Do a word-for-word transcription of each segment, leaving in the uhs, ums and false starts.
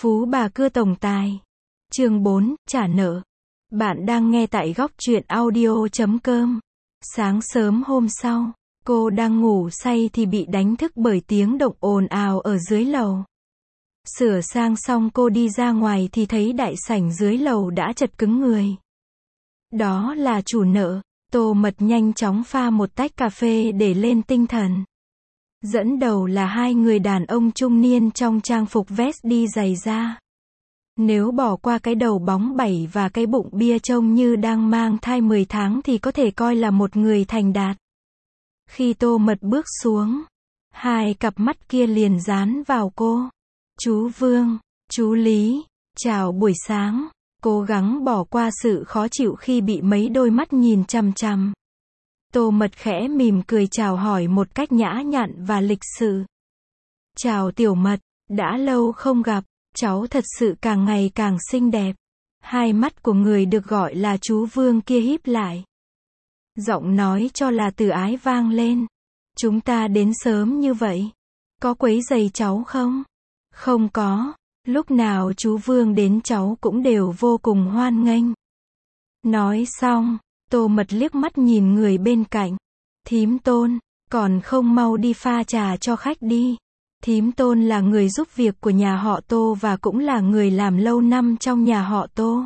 Phú bà cưa tổng tài. Chương bốn, trả nợ. Bạn đang nghe tại góc truyện audio chấm com. Sáng sớm hôm sau, cô đang ngủ say thì bị đánh thức bởi tiếng động ồn ào ở dưới lầu. Sửa sang xong cô đi ra ngoài thì thấy đại sảnh dưới lầu đã chật cứng người. Đó là chủ nợ. Tô Mật nhanh chóng pha một tách cà phê để lên tinh thần. Dẫn đầu là hai người đàn ông trung niên trong trang phục vest đi giày da. Nếu bỏ qua cái đầu bóng bẩy và cái bụng bia trông như đang mang thai mười tháng thì có thể coi là một người thành đạt. Khi Tô Mật bước xuống, hai cặp mắt kia liền dán vào cô. Chú Vương, chú Lý, chào buổi sáng. Cố gắng bỏ qua sự khó chịu khi bị mấy đôi mắt nhìn chằm chằm. Tô Mật khẽ mỉm cười chào hỏi một cách nhã nhặn và lịch sự. Chào Tiểu Mật, đã lâu không gặp, cháu thật sự càng ngày càng xinh đẹp. Hai mắt của người được gọi là chú Vương kia híp lại. Giọng nói cho là từ ái vang lên. Chúng ta đến sớm như vậy. Có quấy rầy cháu không? Không có. Lúc nào chú Vương đến cháu cũng đều vô cùng hoan nghênh. Nói xong, Tô Mật liếc mắt nhìn người bên cạnh. Thím Tôn, còn không mau đi pha trà cho khách đi. Thím Tôn là người giúp việc của nhà họ Tô và cũng là người làm lâu năm trong nhà họ Tô.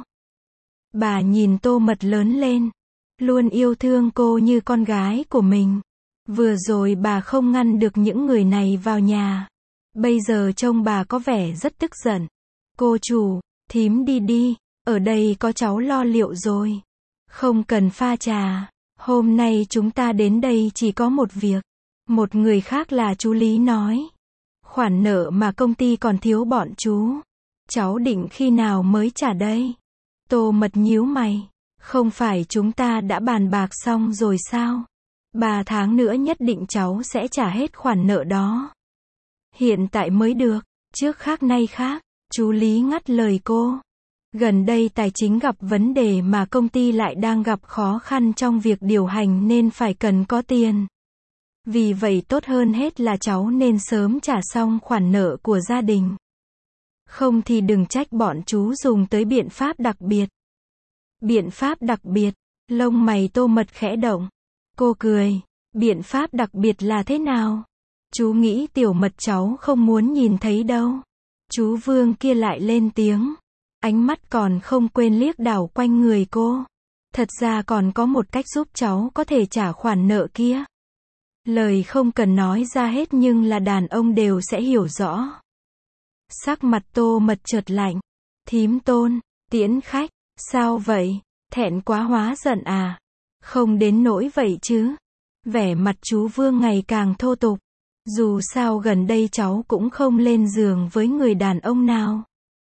Bà nhìn Tô Mật lớn lên, luôn yêu thương cô như con gái của mình. Vừa rồi bà không ngăn được những người này vào nhà. Bây giờ trông bà có vẻ rất tức giận. Cô chủ, thím đi đi, ở đây có cháu lo liệu rồi. Không cần pha trà, hôm nay chúng ta đến đây chỉ có một việc. Một người khác là chú Lý nói. Khoản nợ mà công ty còn thiếu bọn chú. Cháu định khi nào mới trả đây? Tô Mật nhíu mày. Không phải chúng ta đã bàn bạc xong rồi sao? Ba tháng nữa nhất định cháu sẽ trả hết khoản nợ đó. Hiện tại mới được, trước khác nay khác. Chú Lý ngắt lời cô. Gần đây tài chính gặp vấn đề mà công ty lại đang gặp khó khăn trong việc điều hành nên phải cần có tiền. Vì vậy tốt hơn hết là cháu nên sớm trả xong khoản nợ của gia đình. Không thì đừng trách bọn chú dùng tới biện pháp đặc biệt. Biện pháp đặc biệt, lông mày Tô Mật khẽ động. Cô cười, biện pháp đặc biệt là thế nào? Chú nghĩ Tiểu Mật cháu không muốn nhìn thấy đâu. Chú Vương kia lại lên tiếng. Ánh mắt còn không quên liếc đảo quanh người cô. Thật ra còn có một cách giúp cháu có thể trả khoản nợ kia. Lời không cần nói ra hết nhưng là đàn ông đều sẽ hiểu rõ. Sắc mặt Tô Mật chợt lạnh. Thím Tôn, tiễn khách, sao vậy? Thẹn quá hóa giận à? Không đến nỗi vậy chứ. Vẻ mặt chú Vương ngày càng thô tục. Dù sao gần đây cháu cũng không lên giường với người đàn ông nào.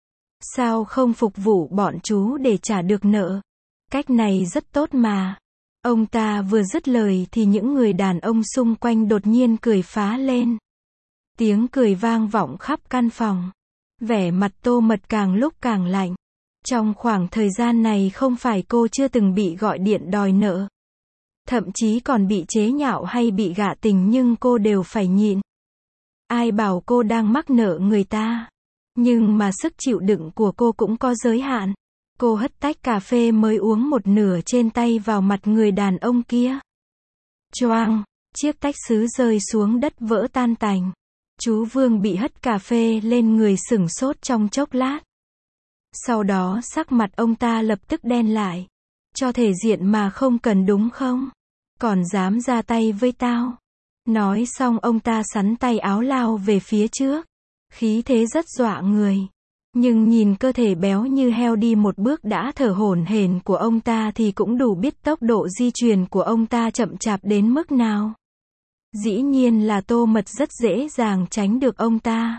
Sao không phục vụ bọn chú để trả được nợ? Cách này rất tốt mà. Ông ta vừa dứt lời thì những người đàn ông xung quanh đột nhiên cười phá lên. Tiếng cười vang vọng khắp căn phòng. Vẻ mặt Tô Mật càng lúc càng lạnh. Trong khoảng thời gian này không phải cô chưa từng bị gọi điện đòi nợ. Thậm chí còn bị chế nhạo hay bị gạ tình nhưng cô đều phải nhịn. Ai bảo cô đang mắc nợ người ta. Nhưng mà sức chịu đựng của cô cũng có giới hạn. Cô hất tách cà phê mới uống một nửa trên tay vào mặt người đàn ông kia. Choang, chiếc tách sứ rơi xuống đất vỡ tan tành. Chú Vương bị hất cà phê lên người sửng sốt trong chốc lát. Sau đó sắc mặt ông ta lập tức đen lại. Cho thể diện mà không cần đúng không? Còn dám ra tay với tao. Nói xong ông ta sắn tay áo lao về phía trước. Khí thế rất dọa người. Nhưng nhìn cơ thể béo như heo đi một bước đã thở hổn hển của ông ta thì cũng đủ biết tốc độ di chuyển của ông ta chậm chạp đến mức nào. Dĩ nhiên là Tô Mật rất dễ dàng tránh được ông ta.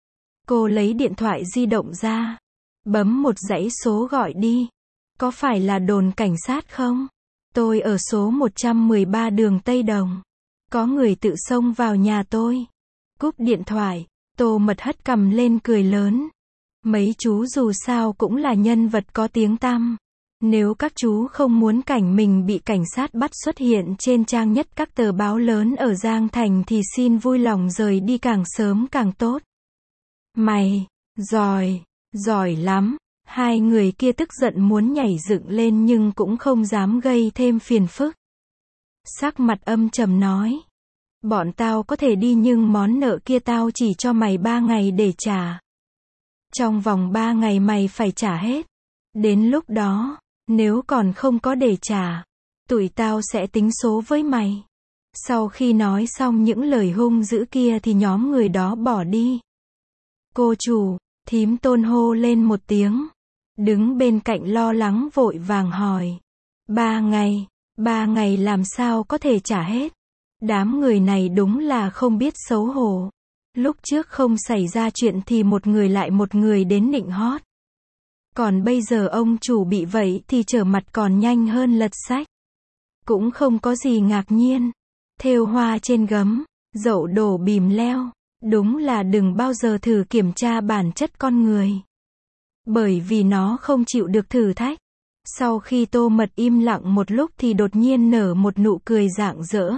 Cô lấy điện thoại di động ra. Bấm một dãy số gọi đi. Có phải là đồn cảnh sát không? Tôi ở số một trăm mười ba đường Tây Đồng. Có người tự xông vào nhà tôi. Cúp điện thoại, Tô Mật hất cằm lên cười lớn. Mấy chú dù sao cũng là nhân vật có tiếng tăm. Nếu các chú không muốn cảnh mình bị cảnh sát bắt xuất hiện trên trang nhất các tờ báo lớn ở Giang Thành thì xin vui lòng rời đi càng sớm càng tốt. Mày, giỏi. Giỏi lắm. Hai người kia tức giận muốn nhảy dựng lên nhưng cũng không dám gây thêm phiền phức. Sắc mặt âm trầm nói. Bọn tao có thể đi nhưng món nợ kia tao chỉ cho mày ba ngày để trả. Trong vòng ba ngày mày phải trả hết. Đến lúc đó, nếu còn không có để trả, tụi tao sẽ tính số với mày. Sau khi nói xong những lời hung dữ kia thì nhóm người đó bỏ đi. Cô chủ, thím Tôn hô lên một tiếng. Đứng bên cạnh lo lắng vội vàng hỏi. Ba ngày, ba ngày làm sao có thể trả hết? Đám người này đúng là không biết xấu hổ. Lúc trước không xảy ra chuyện thì một người lại một người đến nịnh hót. Còn bây giờ ông chủ bị vậy thì trở mặt còn nhanh hơn lật sách. Cũng không có gì ngạc nhiên. Thêu hoa trên gấm, dậu đổ bìm leo. Đúng là đừng bao giờ thử kiểm tra bản chất con người. Bởi vì nó không chịu được thử thách. Sau khi Tô Mật im lặng một lúc thì đột nhiên nở một nụ cười rạng rỡ.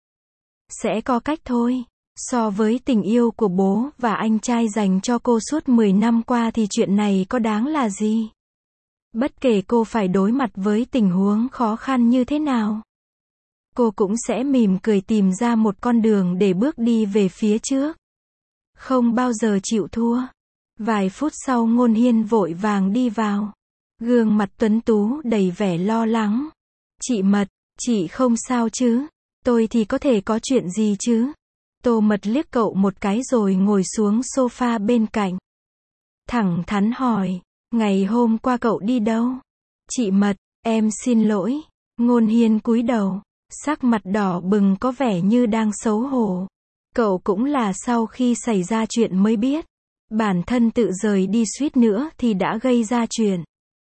Sẽ có cách thôi. So với tình yêu của bố và anh trai dành cho cô suốt mười năm qua thì chuyện này có đáng là gì? Bất kể cô phải đối mặt với tình huống khó khăn như thế nào, cô cũng sẽ mỉm cười tìm ra một con đường để bước đi về phía trước. Không bao giờ chịu thua. Vài phút sau Ngôn Hiên vội vàng đi vào. Gương mặt tuấn tú đầy vẻ lo lắng. Chị Mật, chị không sao chứ? Tôi thì có thể có chuyện gì chứ? Tô Mật liếc cậu một cái rồi ngồi xuống sofa bên cạnh. Thẳng thắn hỏi, ngày hôm qua cậu đi đâu? Chị Mật, em xin lỗi. Ngôn Hiên cúi đầu, sắc mặt đỏ bừng có vẻ như đang xấu hổ. Cậu cũng là sau khi xảy ra chuyện mới biết. Bản thân tự rời đi suýt nữa thì đã gây ra chuyện.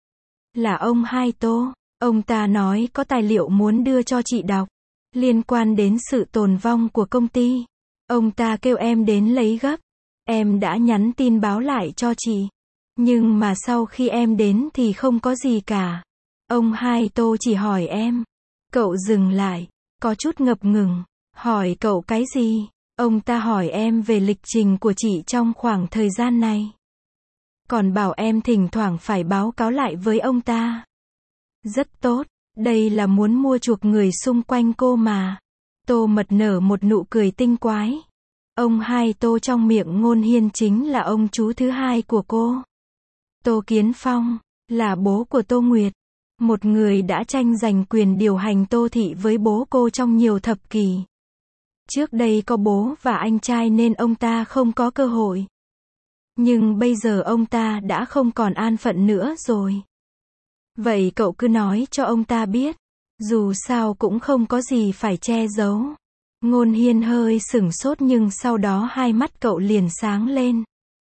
Là ông Hai Tô, ông ta nói có tài liệu muốn đưa cho chị đọc. Liên quan đến sự tồn vong của công ty. Ông ta kêu em đến lấy gấp. Em đã nhắn tin báo lại cho chị. Nhưng mà sau khi em đến thì không có gì cả. Ông Hai Tô chỉ hỏi em. Cậu dừng lại, có chút ngập ngừng. Hỏi cậu cái gì? Ông ta hỏi em về lịch trình của chị trong khoảng thời gian này. Còn bảo em thỉnh thoảng phải báo cáo lại với ông ta. Rất tốt, đây là muốn mua chuộc người xung quanh cô mà. Tô Mật nở một nụ cười tinh quái. Ông Hai Tô trong miệng Ngôn Hiên chính là ông chú thứ hai của cô. Tô Kiến Phong, là bố của Tô Nguyệt. Một người đã tranh giành quyền điều hành Tô Thị với bố cô trong nhiều thập kỷ. Trước đây có bố và anh trai nên ông ta không có cơ hội. Nhưng bây giờ ông ta đã không còn an phận nữa rồi. Vậy cậu cứ nói cho ông ta biết. Dù sao cũng không có gì phải che giấu. Ngôn Hiên hơi sửng sốt nhưng sau đó hai mắt cậu liền sáng lên.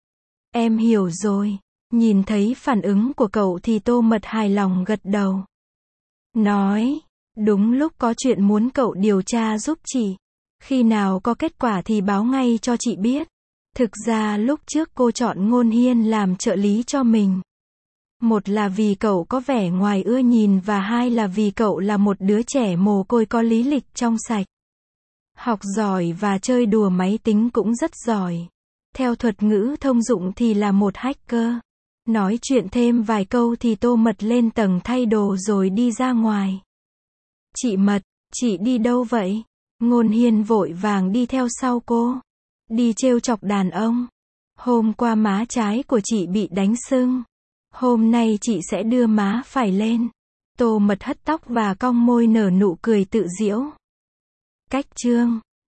Em hiểu rồi. Nhìn thấy phản ứng của cậu thì Tô Mật hài lòng gật đầu. Nói, đúng lúc có chuyện muốn cậu điều tra giúp chị. Khi nào có kết quả thì báo ngay cho chị biết. Thực ra lúc trước cô chọn Ngôn Hiên làm trợ lý cho mình. Một là vì cậu có vẻ ngoài ưa nhìn và hai là vì cậu là một đứa trẻ mồ côi có lý lịch trong sạch. Học giỏi và chơi đùa máy tính cũng rất giỏi. Theo thuật ngữ thông dụng thì là một hacker. Nói chuyện thêm vài câu thì Tô Mật lên tầng thay đồ rồi đi ra ngoài. Chị Mật, chị đi đâu vậy? Ngôn Hiên vội vàng đi theo sau cô. Đi trêu chọc đàn ông. Hôm qua má trái của chị bị đánh sưng. Hôm nay chị sẽ đưa má phải lên. Tô Mật hất tóc và cong môi nở nụ cười tự giễu. Cách chương